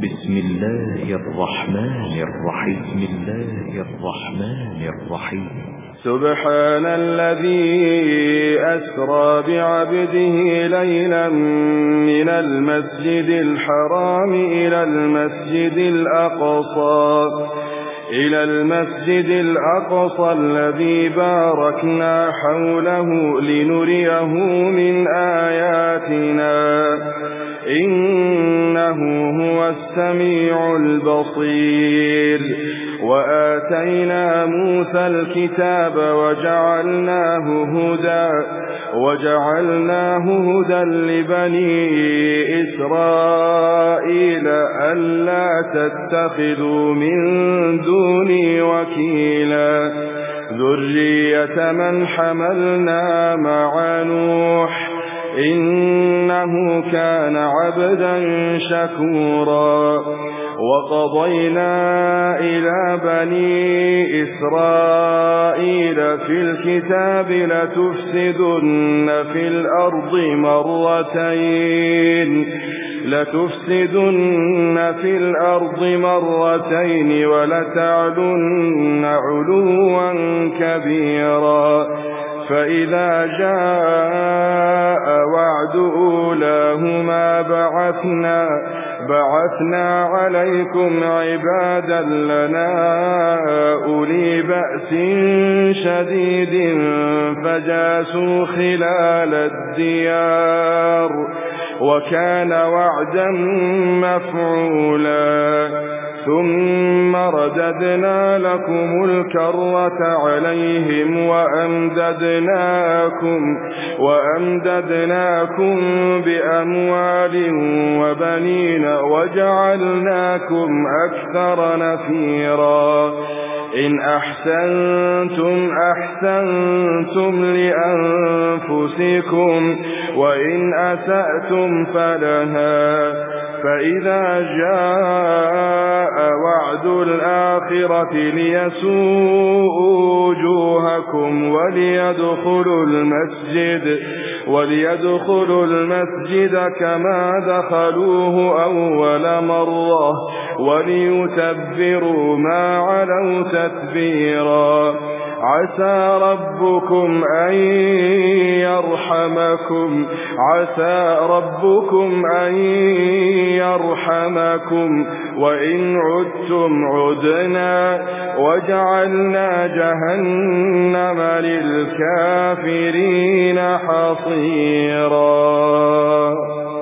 بسم الله الرحمن الرحيم. سبحان الذي أسرى بعبده ليلا من المسجد الحرام إلى المسجد الأقصى الذي باركنا حوله لنريه من آياتنا إنه هو السميع البصير. وآتينا موسى الكتاب وجعلناه هدى لبني إسرائيل ألا تتخذوا من دوني وكيلا ذرية من حملنا مع نوح إنه كان عبدا شكورا. وقضينا إلى بني إسرائيل في الكتاب لتفسدن في الأرض مرتين ولتعلن علوا كبيرا. فإذا جاء وعد أولاهما بعثنا عليكم عبادا لنا أولي بأس شديد فجاسوا خلال الديار وكان وعدا مفعولا. ثم رددنا لكم الكرة عليهم وأمددناكم بأموال وبنين وجعلناكم أكثر نفيرا. إن أحسنتم لأنفسكم وإن أسأتم فلها. فإذا جاء وعد الآخرة ليسوءوا وجوهكم وليدخلوا المسجد كما دخلوه أول مرة وليتبروا ما علوا تتبيرا. عسى ربكم أن يرحمكم وإن عدتم عدنا وجعلنا جهنم للكافرين حصيرا.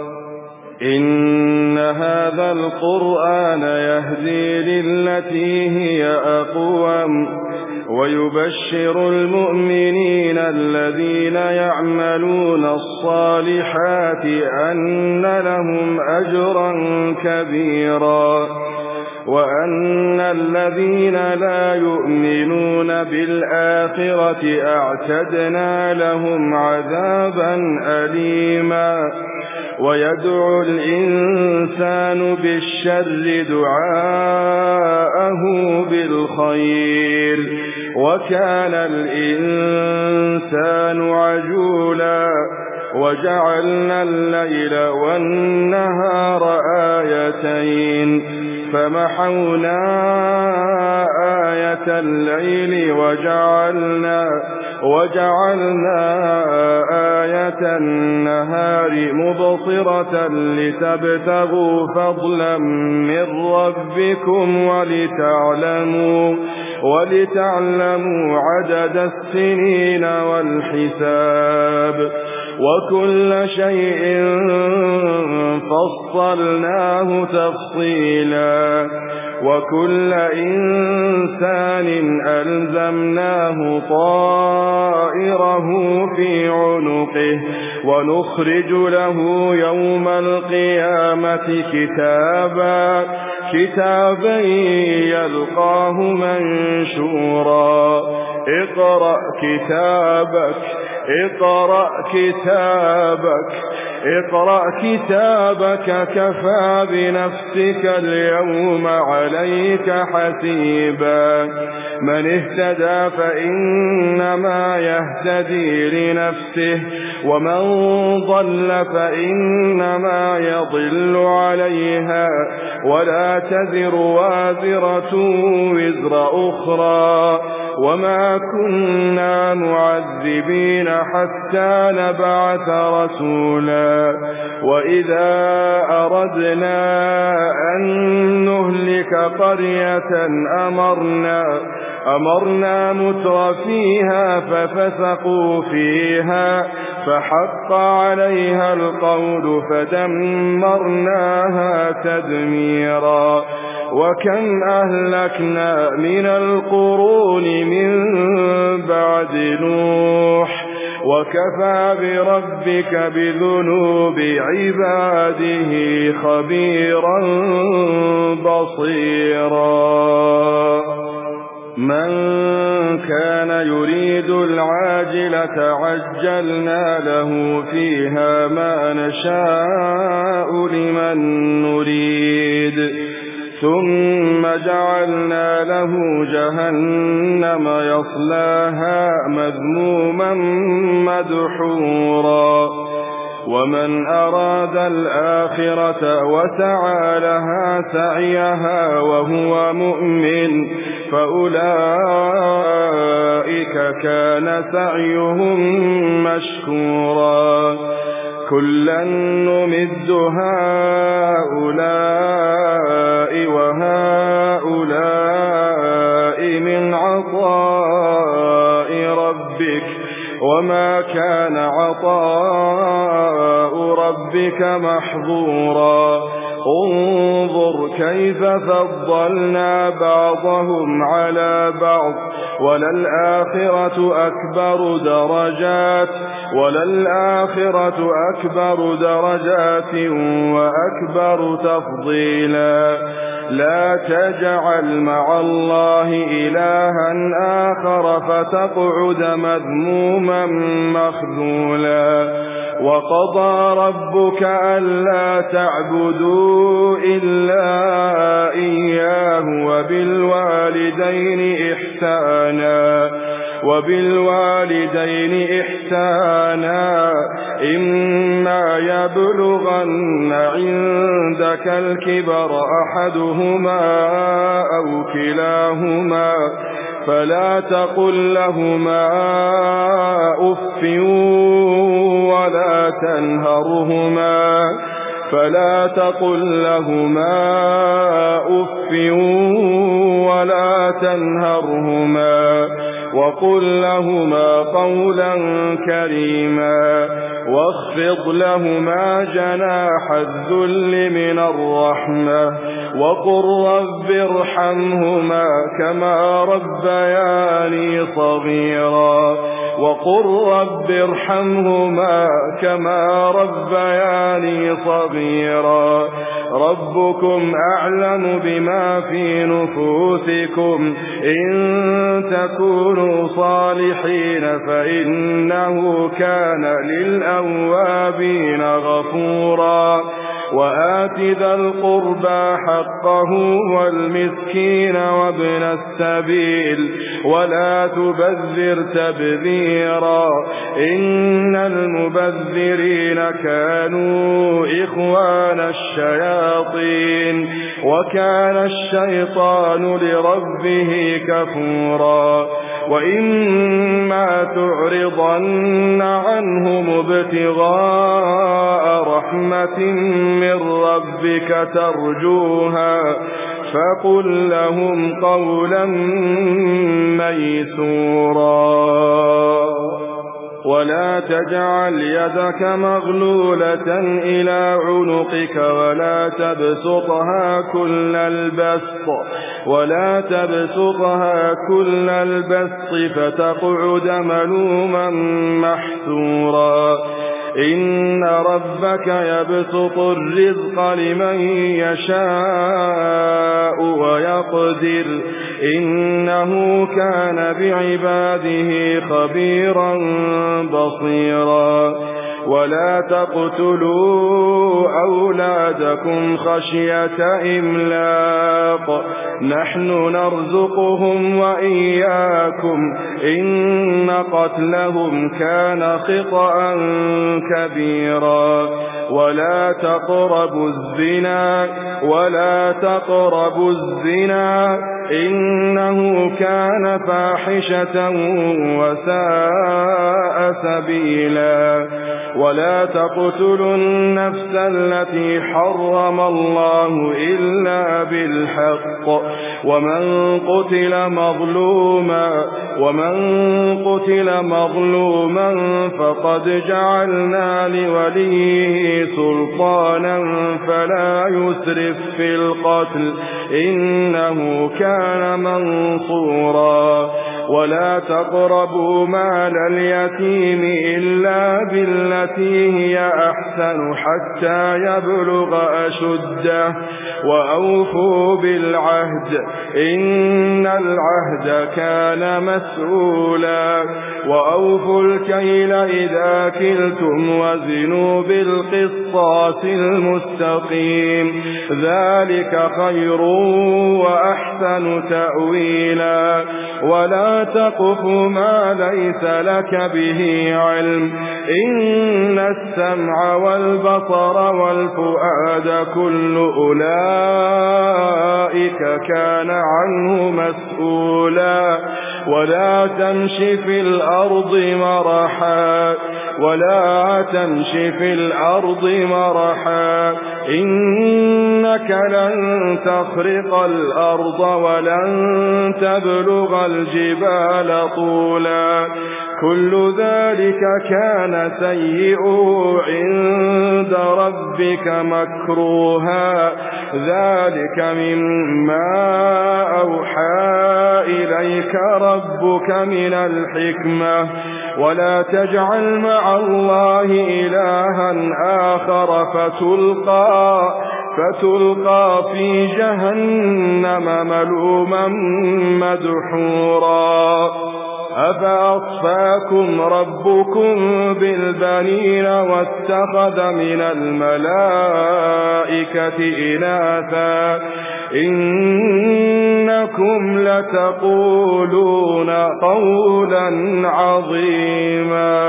إن هذا القرآن يهدي للتي هي أقوم ويبشر المؤمنين الذين يعملون الصالحات أن لهم أجرا كبيرا وأن الذين لا يؤمنون بالآخرة أعتدنا لهم عذابا أليما. ويدعو الإنسان بالشر دعاءه بالخير وكان الإنسان عجولا. وجعلنا الليل والنهار آيتين فمحونا آية الليل وجعلنا آية النهار مبصرة لتبتغوا فضلا من ربكم ولتعلموا عدد السنين والحساب وكل شيء فصلناه تفصيلا. وكل إنسان ألزمناه طائره في عنقه ونخرج له يوم القيامة كتابا يلقاه منشورا. اقرأ اقرأ كتابك كفى بنفسك اليوم عليك حسيبا من اهتدى فإنما يهتدي لنفسه ومن ضل فإنما يضل عليها ولا تزر وازرة وزر أخرى وما كنا معذبين حتى نبعث رسولا وإذا أردنا أن نهلك قرية أمرنا متر فيها ففسقوا فيها فحق عليها القول فدمرناها تدميرا وكم أهلكنا من القرون من بعد نوح وكفى بربك بذنوب عباده خبيرا بصيرا من كان يريد العاجلة عجلنا له فيها ما نشاء لمن نريد ثم جعلنا له جهنم يصلاها مذموما مدحورا ومن أراد الآخرة وسعى لها سعيها وهو مؤمن فأولئك كان سعيهم مشكورا كلا نمد هؤلاء وهؤلاء من عطاء ربك وما كان عطاء ربك محظورا انظر كيف فضلنا بعضهم على بعض وللآخرة أكبر درجات وأكبر تفضيلا لا تجعل مع الله إلها آخر فتقعد مذموما مخذولا وقضى ربك ألا تعبدوا إلا إياه وبالوالدين إحسانا إما يبلغن عندك الكبر أحدهما أو كلاهما فلا تقل لهما أف ولا تنهرهما وقل لهما قولا كريما واخفض لهما جناح الذل من الرحمة وقل رب ارحمهما كما ربياني صغيرا ربكم أعلم بما في نفوسكم إن تكونوا صالحين فإنه كان للأوابين غفورا وآت ذا القربى حقه والمسكين وابن السبيل ولا تبذر تبذيرا إن المبذرين كانوا إخوان الشياطين وكان الشيطان لربه كفورا وإما تعرضن عنهم ابتغاء رحمة من ربك ترجوها فقل لهم قولا ميسورا ولا تجعل يدك مغلولة إلى عنقك ولا تبسطها كل البسط فتقعد ملوما محسورا إن ربك يبسط الرزق لمن يشاء يشاء ويقدر إنه كان بعباده خبيرا بصيرا ولا تقتلوا أولادكم خشية إملاق نحن نرزقهم وإياكم إن قتلهم كان خطأ كبيرا ولا تقربوا الزنا إنه كان فاحشة وساء سبيلا ولا تقتلوا النفس التي حرم الله إلا بالحق ومن قتل مظلوما فقد جعلنا لوليه سلطانا فلا يسرف في القتل إنه كان منصورا ولا تقربوا مال اليتيم إلا بالتي هي أحسن حتى يبلغ أشده وأوفوا بالعهد إن العهد كان مسؤولا وأوفوا الكيل إذا كلتم وزنوا بالقسطاس المستقيم ذلك خير وأحسن تأويلا ولا تقف ما ليس لك به علم إن السمع والبصر والفؤاد كل أولئك كان عنه مسؤولا ولا تمش في الأرض مرحا إنك لن تخرق الأرض ولن تبلغ الجبال طولا كل ذلك كان سيئه عند ربك مكروها ذلك مما أوحى إليك ربك من الحكمة ولا تجعل مع الله إلها آخر فتلقى في جهنم ملوما مدحورا أفأصفاكم ربكم بالبنين واتخذ من الملائكة إناثا إنكم لتقولون قولا عظيما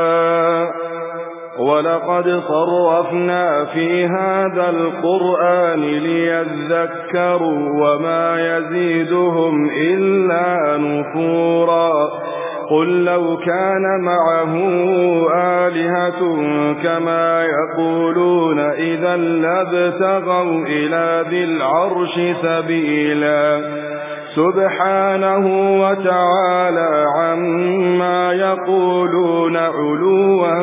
ولقد صرفنا في هذا القرآن ليذكروا وما يزيدهم إلا نفورا قل لو كان معه آلهة كما يقولون إذا لابتغوا إلى ذي العرش سبيلا سبحانه وتعالى عما يقولون علوا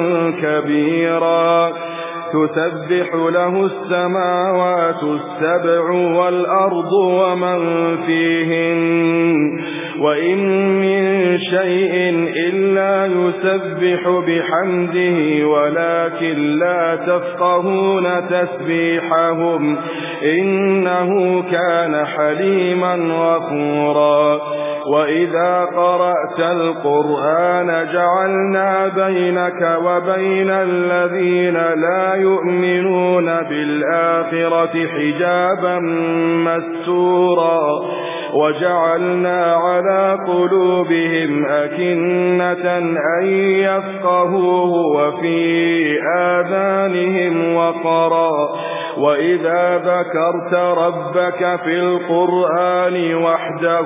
كبيرا تسبح له السماوات السبع والأرض ومن فيهن وإن من شيء إلا يسبح بحمده ولكن لا تفقهون تسبيحهم إنه كان حليما غفورا وإذا قرأت القرآن جعلنا بينك وبين الذين لا يؤمنون بالآخرة حجابا مستورا وجعلنا على قلوبهم أكنة أن يفقهوه وفي آذانهم وقرا وإذا ذكرت ربك في القرآن وحده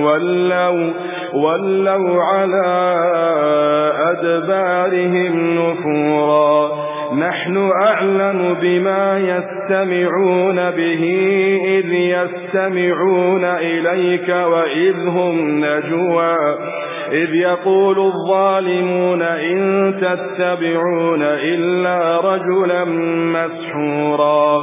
ولوا على أدبارهم نفورا نحن أعلم بما يستمعون به إذ يستمعون إليك وإذ هم نجوى إذ يقول الظالمون إن تتبعون إلا رجلا مسحورا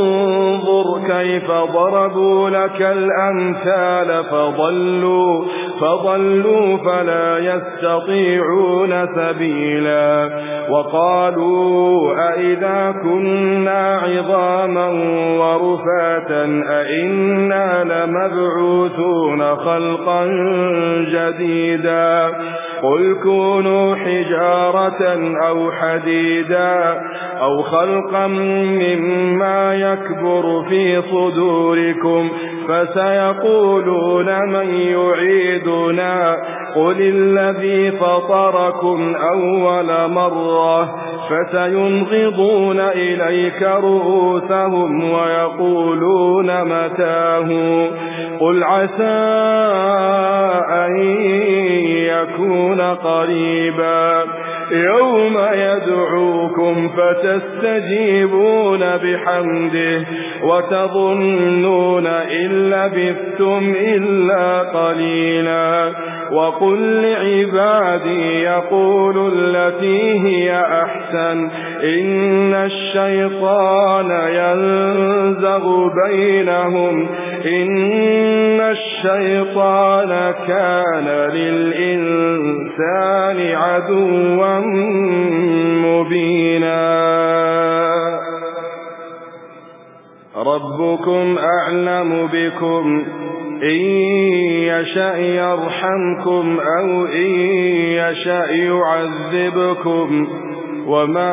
انظر كيف ضربوا لك الأمثال فضلوا فلا يستطيعون سبيلا وقالوا أئذا كنا عظاما ورفاتا أئنا لمبعوثون خلقا جديدا قل كونوا حجارة أو حديدا أو خلقا مما يكبر في صدوركم فسيقولون من يعيدنا قل الذي فطركم أول مرة فسينغضون إليك رؤوسهم ويقولون متاه قل عسى أن يكون قريبا يوم يدعوكم فتستجيبون بحمده وتظنون إن لبثتم إلا قليلا وقل لعبادي يقولوا التي هي أحسن إن الشيطان ينزغ بينهم إن الشيطان كان للإنسان عدوا مبينا ربكم أعلم بكم إن يشأ يرحمكم أو إن يشأ يعذبكم وما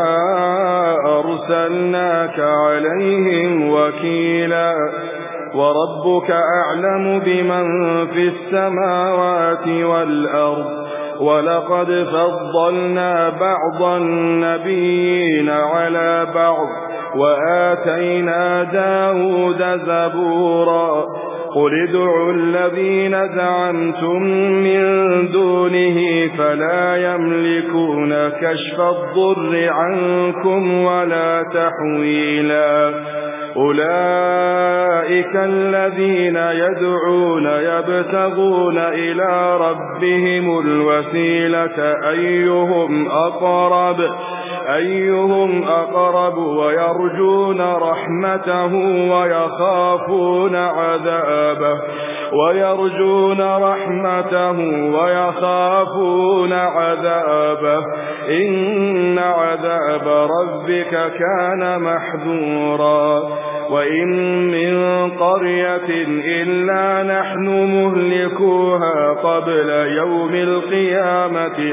أرسلناك عليهم وكيلا وربك أعلم بمن في السماوات والأرض ولقد فضلنا بعض النبيين على بعض وآتينا داود زبورا قل ادعوا الذين زعمتم من دونه فلا يملكون كشف الضر عنكم ولا تحويلا أولئك الذين يدعون يبتغون إلى ربهم الوسيلة أيهم أقرب ويرجون رحمته ويخافون عذابه إن عذاب ربك كان محذورا وإن من قرية إلا نحن مهلكوها قبل يوم القيامة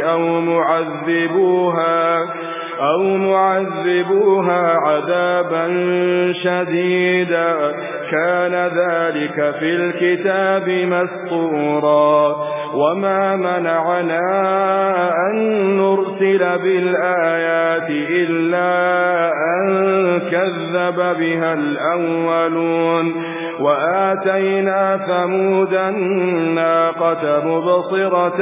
أو معذبوها عذابا شديدا كان ذلك في الكتاب مسطورا وما منعنا أن نرسل بالآيات إلا أن كذب بها الأولون وآتينا ثمود الناقة مبصرة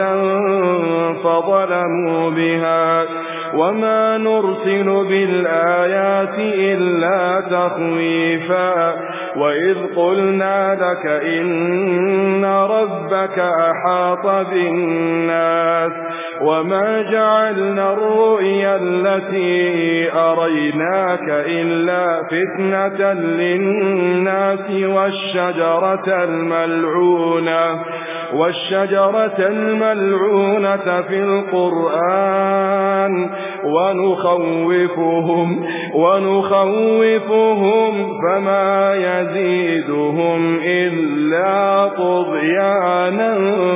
فظلموا بها وما نرسل بالآيات إلا تخويفا وإذ قلنا لك إن ربك أحاط بالناس وما جعلنا الرؤيا التي أريناك إلا فتنة للناس والشجرة الملعونة في القرآن ونخوفهم فما يزيدهم إلا طغيانا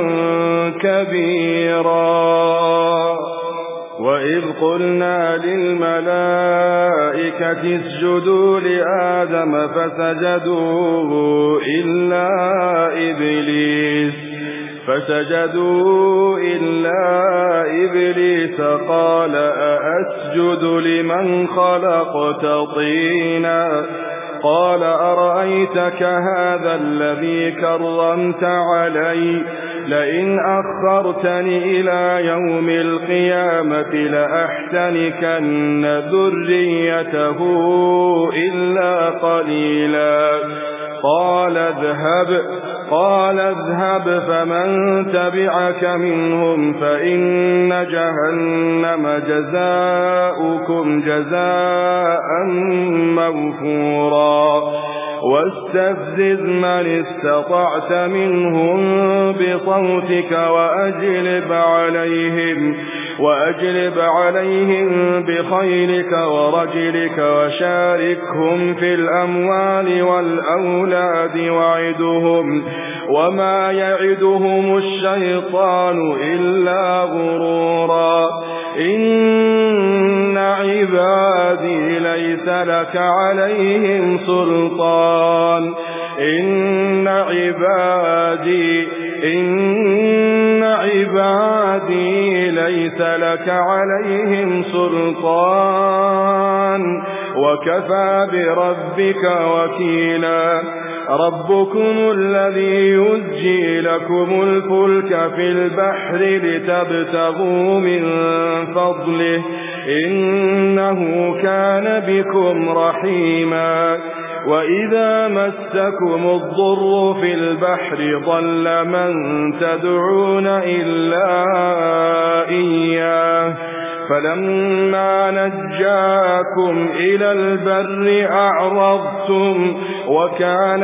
كبيرا وإذ قلنا للملائكة اسجدوا لآدم فسجدوا إلا إبليس قال أأسجد لمن خلقت طينا قال أرأيتك هذا الذي كرمت علي لئن أخرتني إلى يوم القيامة لأحتنكن ذريته إلا قليلا قال اذهب فمن تبعك منهم فإن جهنم جزاؤكم جزاء موفورا واستفزز من استطعت منهم بصوتك وأجلب عليهم بخيلك ورجلك وشاركهم في الأموال والأولاد وعدهم وما يعدهم الشيطان إلا غرورا إن عبادي ليس لك عليهم سلطان إن عبادي ليس لك عليهم سلطان وكفى بربك وكيلا ربكم الذي يزجي لكم الفلك في البحر لتبتغوا من فضله إنه كان بكم رحيما وإذا مسكم الضر في البحر ضل من تدعون إلا إياه فلما نجاكم إلى البر أعرضتم وكان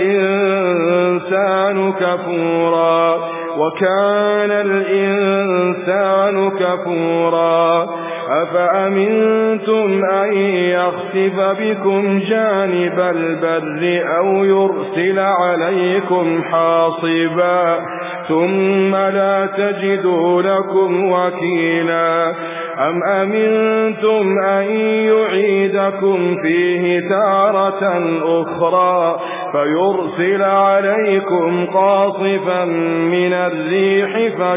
الإنسان كفورا أفأمنتم أن يخسف بكم جانب البر أو يرسل عليكم حاصبا ثم لا تجدوا لكم وكيلا أم أمنتم أن يعيدكم فيه تارة أخرى فيرسل عليكم قاصفا من الريح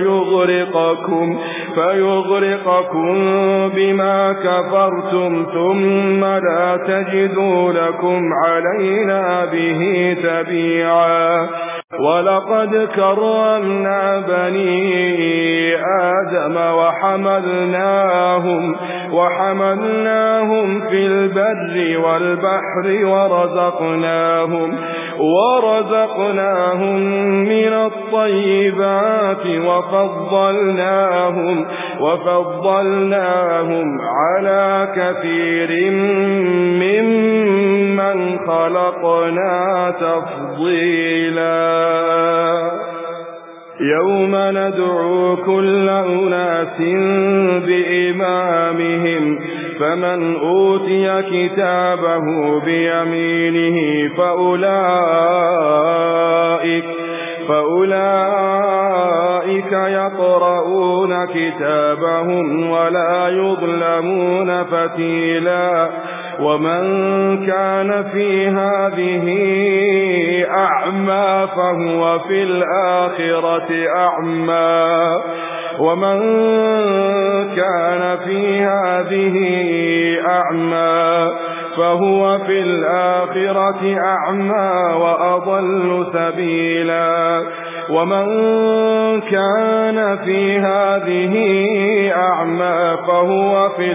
فيغرقكم بما كفرتم ثم لا تجدوا لكم علينا به تبيعا ولقد كرمنا بني آدم وحملناهم في البر والبحر ورزقناهم من الطيبات وفضلناهم على كثير ممن خلقنا تفضيلا يوم ندعو كل أناس بإمامهم فمن أوتي كتابه بيمينه فأولئك يقرؤون كتابهم ولا يظلمون فتيلا ومن كان في هذه أعمى فهو في الآخرة أعمى وأضل سبيلا ومن كان في هذه أعمى فهو في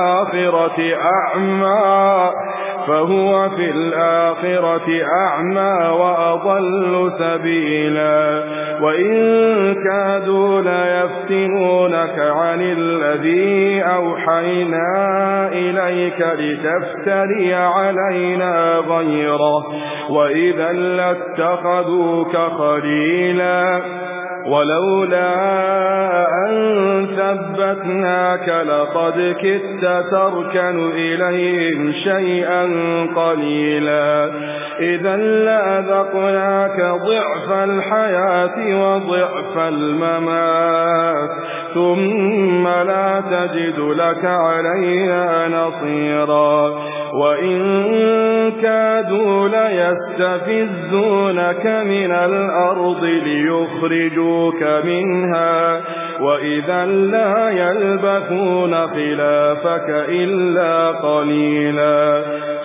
الآخرة أعمى وأضل سبيلا وإن كادوا ليفتنونك عن الذي أوحينا إليك لتفتري علينا غيره وإذا لاتخذوك خليلا ولولا أن ثبتناك لقد كدت تركن إليهم شيئا قليلا إذا لأذقناك ضعف الحياة وضعف الممات ثم لا تجد لك علينا نصيرا وإن كادوا ليستفزونك من الأرض ليخرجوك منها وإذا لا يلبثون خلافك إلا قليلا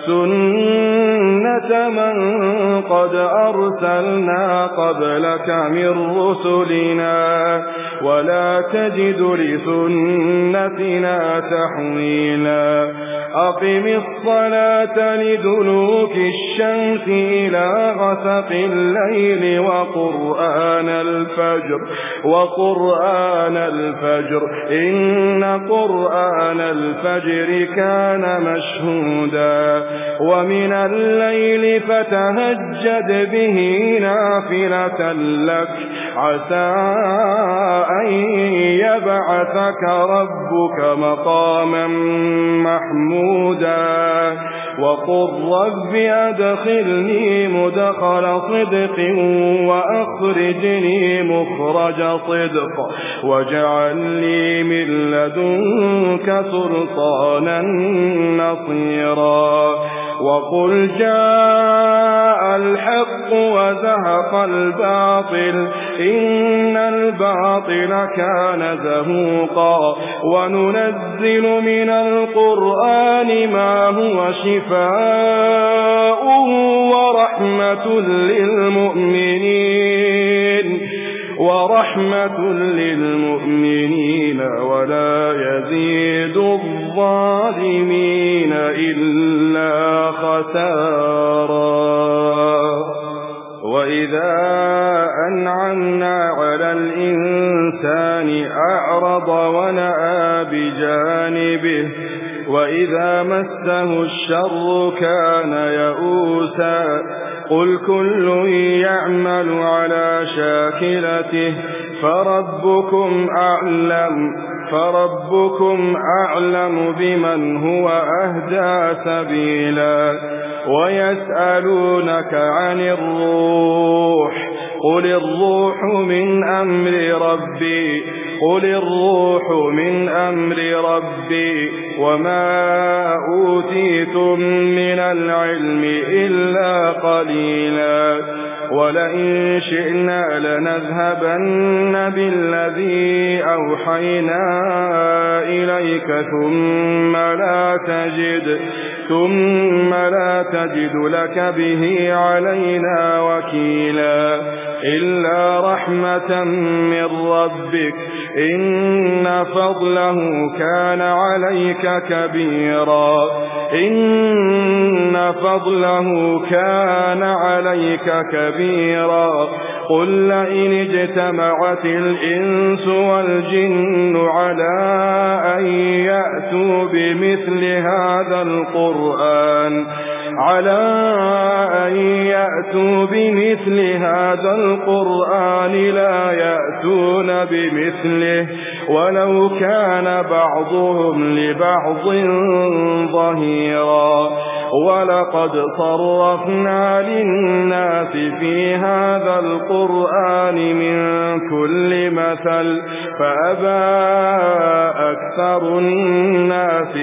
سنة من قد أرسلنا قبلك من رسلنا ولا تجد لسنتنا تحويلا أقم الصلاة لدلوك الشمس إلى غسق الليل وقرآن الفجر إن قرآن الفجر كان مشهودا ومن الليل فتهجد به نافلة لك عسى أن يبعثك ربك مقاما محمودا وقل رب أدخلني مدخل صدق وأخرجني مخرج صدق واجعل لي من لدنك سلطانا نصيرا وقل جاء الحق وزهق الباطل إن الباطل كان زهوقا وننزل من القرآن ما هو شفاء ورحمة للمؤمنين ولا يزيد الظالمين إلا خسارا وإذا أنعمنا على الإنسان أعرض ونأى بجانبه وإذا مسه الشر كان يئوسا قل كل يعمل على شاكلته فربكم أعلم بمن هو أهدى سبيلا ويسألونك عن الروح قل الروح من أمر ربي وما أوتيتم من العلم إلا قليلا ولئن شئنا لنذهبن بالذي أوحينا إليك ثم لا تجد لك به علينا وكيلا إلا رحمة من ربك إن فضله كان عليك كبيرا قل لئن اجتمعت الإنس والجن على أن يأتوا بمثل هذا القرآن لا يأتون بمثله ولو كان بعضهم لبعض ظهيرا ولقد صرفنا للناس في هذا القرآن من كل مثل فأبى أكثر الناس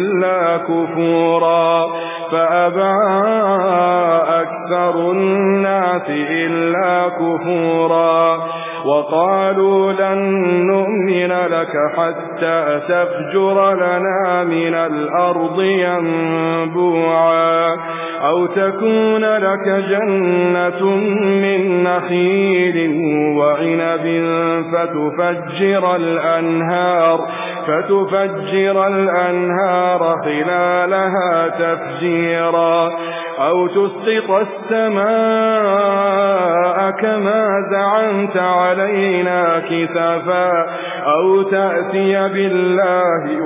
إلا كفورا وقالوا لن نؤمن لك حتى تفجر لنا من الأرض ينبوعا أو تكون لك جنة من نخيل وعنب فتفجر الأنهار خلالها تفجيرا أو تسقط السماء كما زعمت علينا كسفا أو تأتي بالله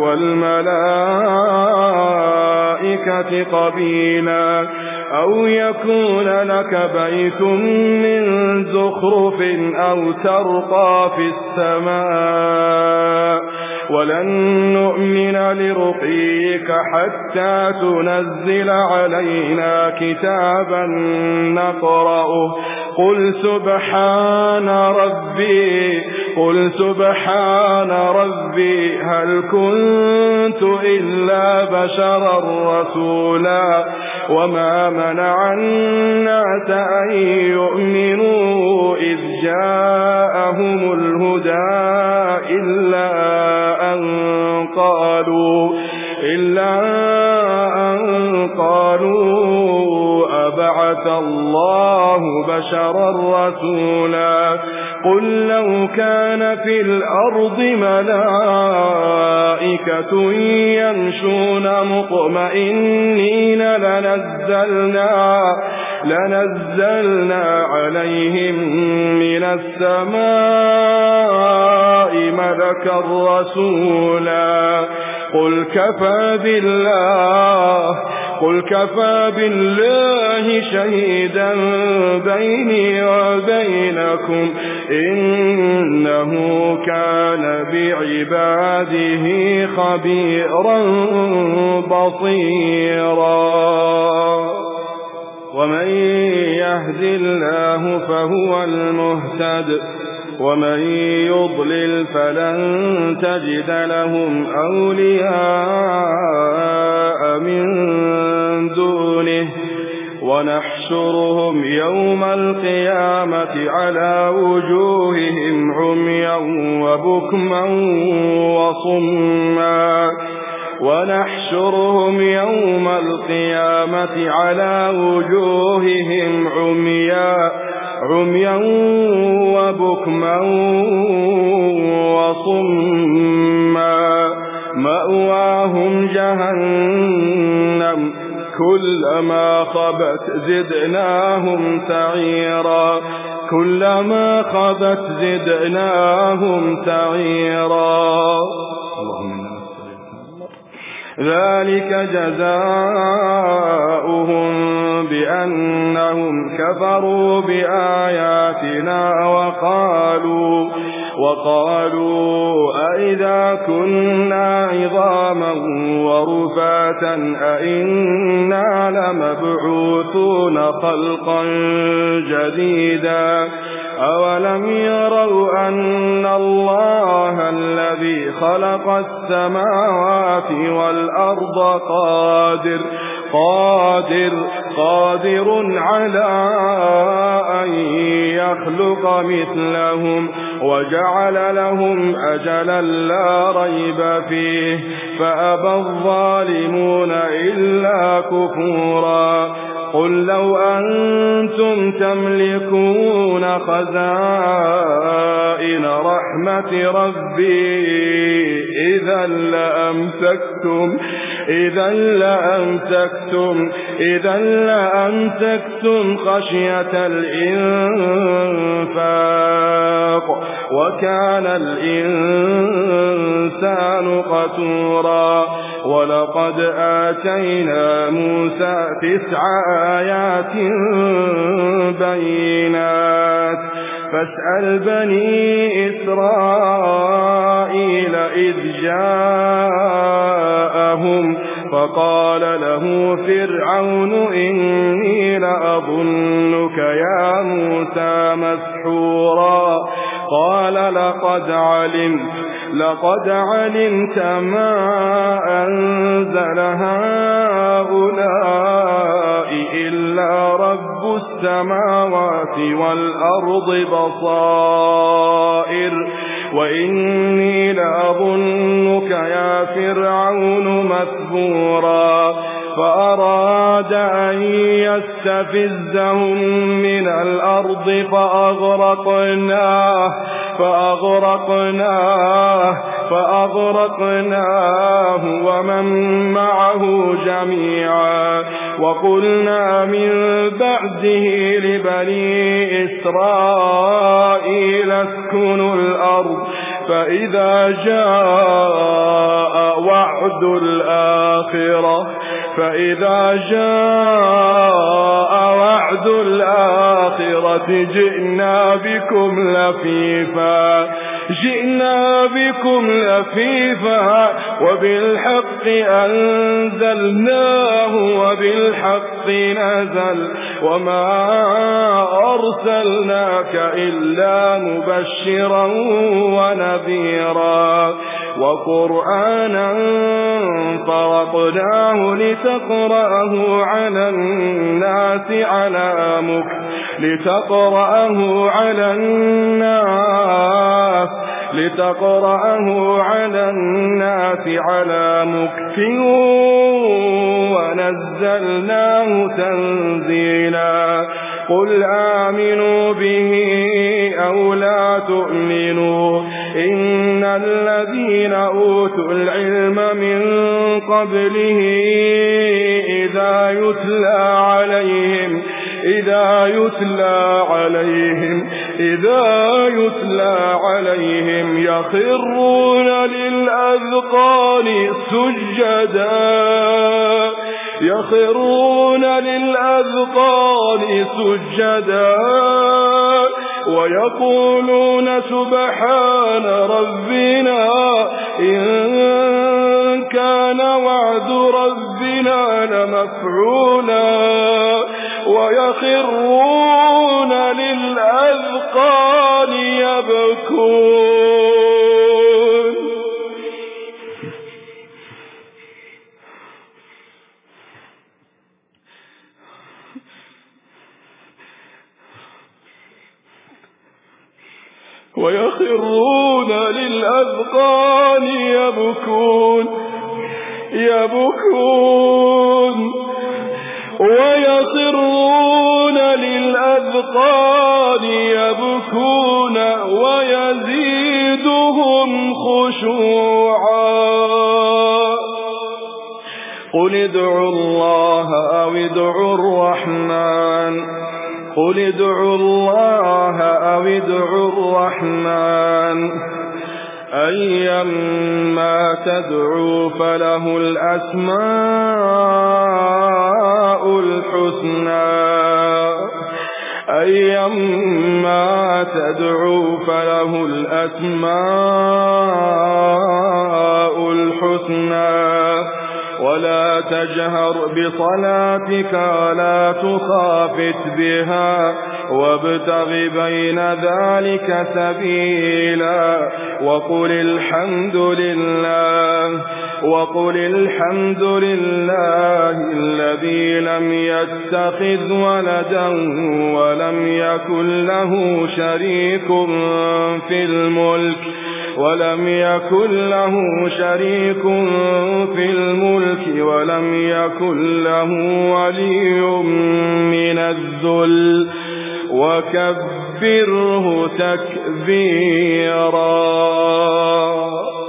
والملائكة قبيلا أو يكون لك بيت من زخرف أو ترقى في السماء ولن نؤمن لرقيك حتى تنزل علينا كتابا نقرأه قل سبحان ربي هل كنت إلا بشرا رسولا وما منع الناس أن يؤمنوا إذ جاءهم الهدى إلا أن قالوا أبعث الله بشرا رسولا قل لو كان في الأرض ملائكة يمشون مطمئنين لنزلنا عليهم من السماء ملكا رسولا قل قل كفى بالله شهيدا بيني وبينكم إنه كان بعباده خبيرا بصيرا ومن يهد الله فهو المهتد ومن يضلل فلن تجد لهم أولياء من دونه ونحشرهم يوم القيامة على وجوههم عميا وبكما وصما ونحشرهم يوم القيامة على وجوههم عميا وبكما وصما مأواهم جهنم كلما خبت زدناهم سعيرا كلما خبت زدناهم سعيرا ذلك جزاؤهم بأنهم كفروا بآياتنا وقالوا أئذا كنا عظاما ورفاتا أئنا لمبعوثون خلقا جديدا أولم يروا أن الله الذي خلق السماوات والأرض قادر على أن يخلق مثلهم وجعل لهم أجلا لا ريب فيه فأبى الظالمون إلا كفورا قل لو أنتم تملكون خزائن رحمة ربي إذا لأمسكتم خشية الإنفاق وكان الإنسان قتورا ولقد آتينا موسى 9 آيات بينات فاسأل بني إسرائيل إذ جاءهم فقال له فرعون إني لأظنك يا موسى مسحورا قال لقد علمت ما أنزل هؤلاء إلا رب السماوات والأرض بصائر وإني لأظنك يا فرعون مثبورا فأراد أن يستفزهم من الأرض فأغرقناه ومن معه جميعا وقلنا من بعده لبني إسرائيل اسكنوا الأرض فإذا جاء وعد الآخرة جئنا بكم لفيفا وبالحق أنزلناه وبالحق نزل وما أرسلناك إلا مبشرا ونذيرا وقرآنا فرقناه لتقرأه على الناس على مكث ونزلناه تنزيلا قل آمنوا به أو لا تؤمنوا إن الذين أوتوا العلم من قبله إذا يتلى عليهم يخرون للأذقان سجدا يخرون للأذقان سجدا ويقولون سبحان ربنا إن كان وعد ربنا لمفعولا ويخرون للأذقان يبكون ويخرون للأذقان يبكون ويخرون للأذقان يبكون ويزيدهم خشوعا قل ادعوا الله أو ادعوا الرحمن قل ادعوا الله أو ادعوا الرحمن أيما تدعوا فله الأسماء الحسنى أيما تدعوا فله الأسماء الحسنى ولا تجهر بصلاتك ولا تخافت بها وابتغ بين ذلك سبيلا وقل الحمد لله الذي لم يتخذ ولدا ولم يكن له شريك في الملك ولم يكن له ولي من الذل وكبره تكبيرا.